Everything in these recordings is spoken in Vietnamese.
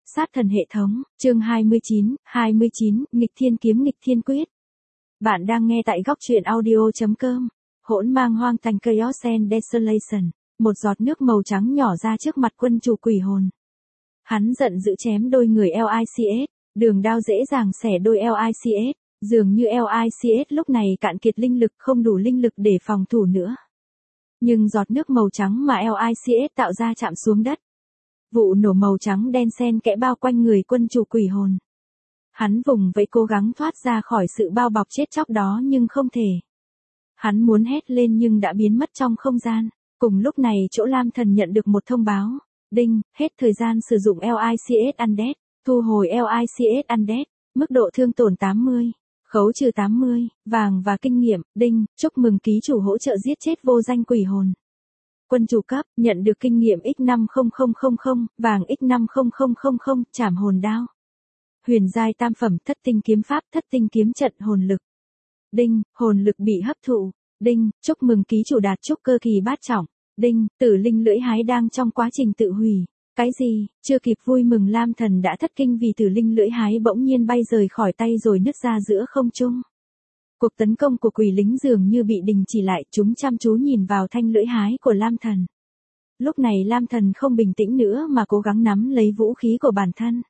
Sát thần hệ thống, chương 29, nghịch thiên kiếm nghịch thiên quyết. Bạn đang nghe tại góc truyện audio.com. Hỗn mang hoang thành Chaos and Desolation, một giọt nước màu trắng nhỏ ra trước mặt quân chủ quỷ hồn. Hắn giận dữ chém đôi người LICS, đường đao dễ dàng xẻ đôi LICS, dường như LICS lúc này cạn kiệt linh lực, không đủ linh lực để phòng thủ nữa. Nhưng giọt nước màu trắng mà LICS tạo ra chạm xuống đất. Vụ nổ màu trắng đen xen kẽ bao quanh người quân chủ quỷ hồn. Hắn vùng vẫy cố gắng thoát ra khỏi sự bao bọc chết chóc đó nhưng không thể. Hắn muốn hét lên nhưng đã biến mất trong không gian. Cùng lúc này chỗ Lam Thần nhận được một thông báo. Đinh, hết thời gian sử dụng LICS Undead. Thu hồi LICS Undead. Mức độ thương tổn 80. Khấu trừ 80, vàng và kinh nghiệm. Đinh, chúc mừng ký chủ hỗ trợ giết chết vô danh quỷ hồn. Quân chủ cấp, nhận được kinh nghiệm X50000, vàng X50000, chảm hồn đao. Huyền giai tam phẩm thất tinh kiếm pháp, thất tinh kiếm trận hồn lực. Đinh, hồn lực bị hấp thụ. Đinh, chúc mừng ký chủ đạt trúc cơ kỳ bát trọng. Đinh, tử linh lưỡi hái đang trong quá trình tự hủy. Cái gì? Chưa kịp vui mừng Lam Thần đã thất kinh vì tử linh lưỡi hái bỗng nhiên bay rời khỏi tay rồi nứt ra giữa không trung. Cuộc tấn công của quỷ lính dường như bị đình chỉ lại, chúng chăm chú nhìn vào thanh lưỡi hái của Lam Thần. Lúc này Lam Thần không bình tĩnh nữa mà cố gắng nắm lấy vũ khí của bản thân.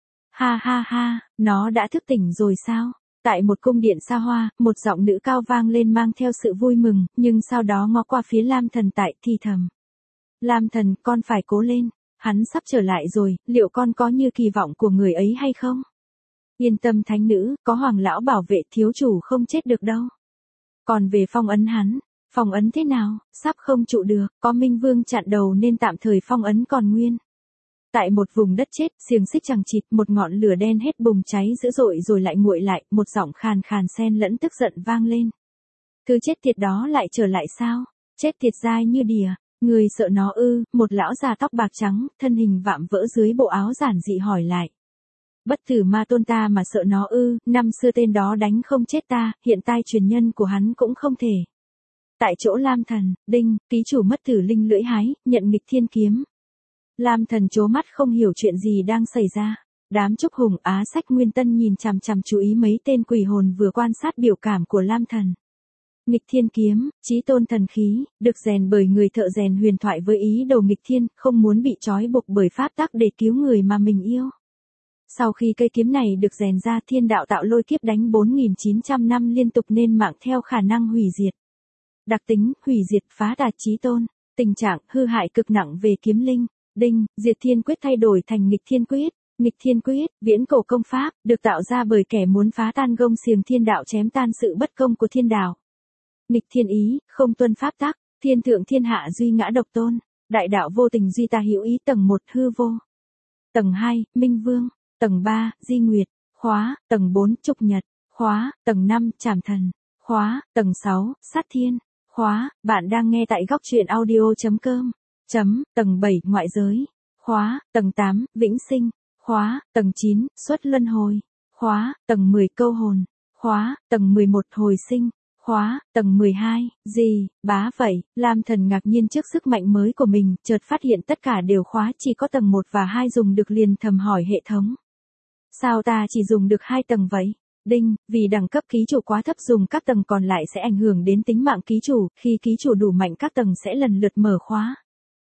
Ha ha ha, nó đã thức tỉnh rồi sao? Tại một cung điện xa hoa, một giọng nữ cao vang lên mang theo sự vui mừng, nhưng sau đó ngó qua phía Lam Thần tại thì thầm. Lam Thần, con phải cố lên, hắn sắp trở lại rồi, liệu con có như kỳ vọng của người ấy hay không? Yên tâm thánh nữ, có hoàng lão bảo vệ, thiếu chủ không chết được đâu. Còn về phong ấn hắn, phong ấn thế nào, sắp không trụ được, có Minh Vương chặn đầu nên tạm thời phong ấn còn nguyên. Tại một vùng đất chết, xiềng xích chằng chịt, một ngọn lửa đen hết bùng cháy dữ dội rồi lại nguội lại, một giọng khàn khàn xen lẫn tức giận vang lên. Thứ chết tiệt đó lại trở lại sao? Chết tiệt dai như đìa, người sợ nó ư? Một lão già tóc bạc trắng, thân hình vạm vỡ dưới bộ áo giản dị hỏi lại. Bất tử ma tôn ta mà sợ nó ư? Năm xưa tên đó đánh không chết ta, hiện tại truyền nhân của hắn cũng không thể. Tại chỗ Lam Thần, Đinh, ký chủ mất tử linh lưỡi hái, nhận nghịch thiên kiếm. Lam Thần trố mắt không hiểu chuyện gì đang xảy ra. Đám Trúc Hùng Á Sách Nguyên Tân nhìn chằm chằm chú ý mấy tên quỷ hồn vừa quan sát biểu cảm của Lam Thần. Nghịch thiên kiếm, chí tôn thần khí, được rèn bởi người thợ rèn huyền thoại với ý đồ nghịch thiên, không muốn bị trói buộc bởi pháp tắc để cứu người mà mình yêu. Sau khi cây kiếm này được rèn ra, thiên đạo tạo lôi kiếp đánh 4.900 năm liên tục nên mạng theo khả năng hủy diệt. Đặc tính, hủy diệt phá đạt chí tôn. Tình trạng, hư hại cực nặng về kiếm linh. Đinh, diệt thiên quyết thay đổi thành nghịch thiên quyết. Nghịch thiên quyết, viễn cổ công pháp, được tạo ra bởi kẻ muốn phá tan gông xiềng thiên đạo chém tan sự bất công của thiên đạo. Nghịch thiên ý, không tuân pháp tắc, thiên thượng thiên hạ duy ngã độc tôn. Đại đạo vô tình duy ta hữu ý. Tầng 1 hư vô. Tầng 2, Minh Vương. Tầng 3, Di Nguyệt. Khóa. Tầng 4, Trục Nhật. Khóa. Tầng 5, Trảm Thần. Khóa. Tầng 6, Sát Thiên. Khóa. Bạn đang nghe tại góc truyện audio.com. Tầng 7, Ngoại giới. Khóa. Tầng 8, Vĩnh Sinh. Khóa. Tầng 9, Xuất Luân Hồi. Khóa. Tầng 10, Câu Hồn. Khóa. Tầng 11, Hồi Sinh. Khóa. Tầng 12, gì, bá vậy? Lam Thần ngạc nhiên trước sức mạnh mới của mình, chợt phát hiện tất cả đều khóa, chỉ có tầng 1 và 2 dùng được, liền thầm hỏi hệ thống. Sao ta chỉ dùng được 2 tầng vậy? Đinh, vì đẳng cấp ký chủ quá thấp, dùng các tầng còn lại sẽ ảnh hưởng đến tính mạng ký chủ, khi ký chủ đủ mạnh các tầng sẽ lần lượt mở khóa.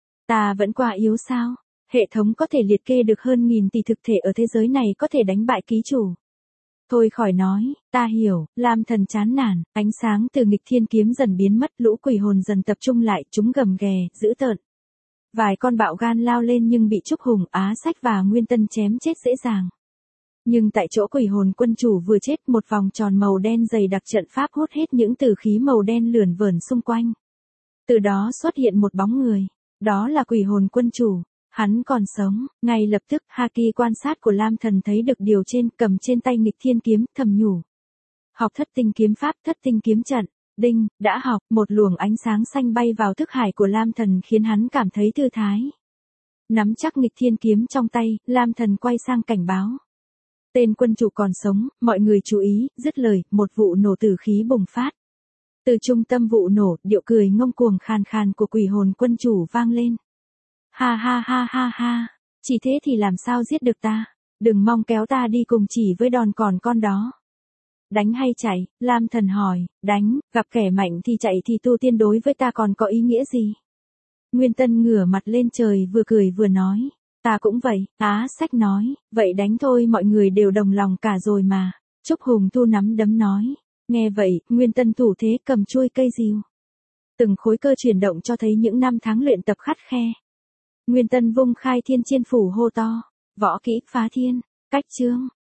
Ta vẫn quá yếu sao? Hệ thống có thể liệt kê được hơn nghìn tỷ thực thể ở thế giới này có thể đánh bại ký chủ. Thôi khỏi nói, ta hiểu. Lam Thần chán nản, ánh sáng từ nghịch thiên kiếm dần biến mất, lũ quỷ hồn dần tập trung lại, chúng gầm ghè, dữ tợn. Vài con bạo gan lao lên nhưng bị Trúc Hùng Á Sách và Nguyên Tân chém chết dễ dàng. Nhưng tại chỗ quỷ hồn quân chủ vừa chết, một vòng tròn màu đen dày đặc trận pháp hút hết những tử khí màu đen lượn vờn xung quanh. Từ đó xuất hiện một bóng người, đó là quỷ hồn quân chủ. Hắn còn sống. Ngay lập tức, Haki quan sát của Lam Thần thấy được điều trên, cầm trên tay nghịch thiên kiếm, thầm nhủ. Học thất tinh kiếm pháp, thất tinh kiếm trận. Đinh, đã học. Một luồng ánh sáng xanh bay vào thức hải của Lam Thần khiến hắn cảm thấy thư thái. Nắm chắc nghịch thiên kiếm trong tay, Lam Thần quay sang cảnh báo. Tên quân chủ còn sống, mọi người chú ý. Dứt lời, một vụ nổ tử khí bùng phát. Từ trung tâm vụ nổ, điệu cười ngông cuồng khàn khàn của quỷ hồn quân chủ vang lên. Ha ha ha ha ha. Chỉ thế thì làm sao giết được ta? Đừng mong kéo ta đi cùng chỉ với đòn còn con đó. Đánh hay chạy? Lam Thần hỏi. Đánh, gặp kẻ mạnh thì chạy thì tu tiên đối với ta còn có ý nghĩa gì? Nguyên Tân ngửa mặt lên trời vừa cười vừa nói. Ta cũng vậy, Á Sách nói. Vậy đánh thôi, mọi người đều đồng lòng cả rồi mà. Trúc Hùng thu nắm đấm nói. Nghe vậy, Nguyên Tân thủ thế cầm chuôi cây rìu. Từng khối cơ chuyển động cho thấy những năm tháng luyện tập khắt khe. Nguyên Tân vung khai thiên chiên phủ hô to. Võ kỹ phá thiên, cách chương.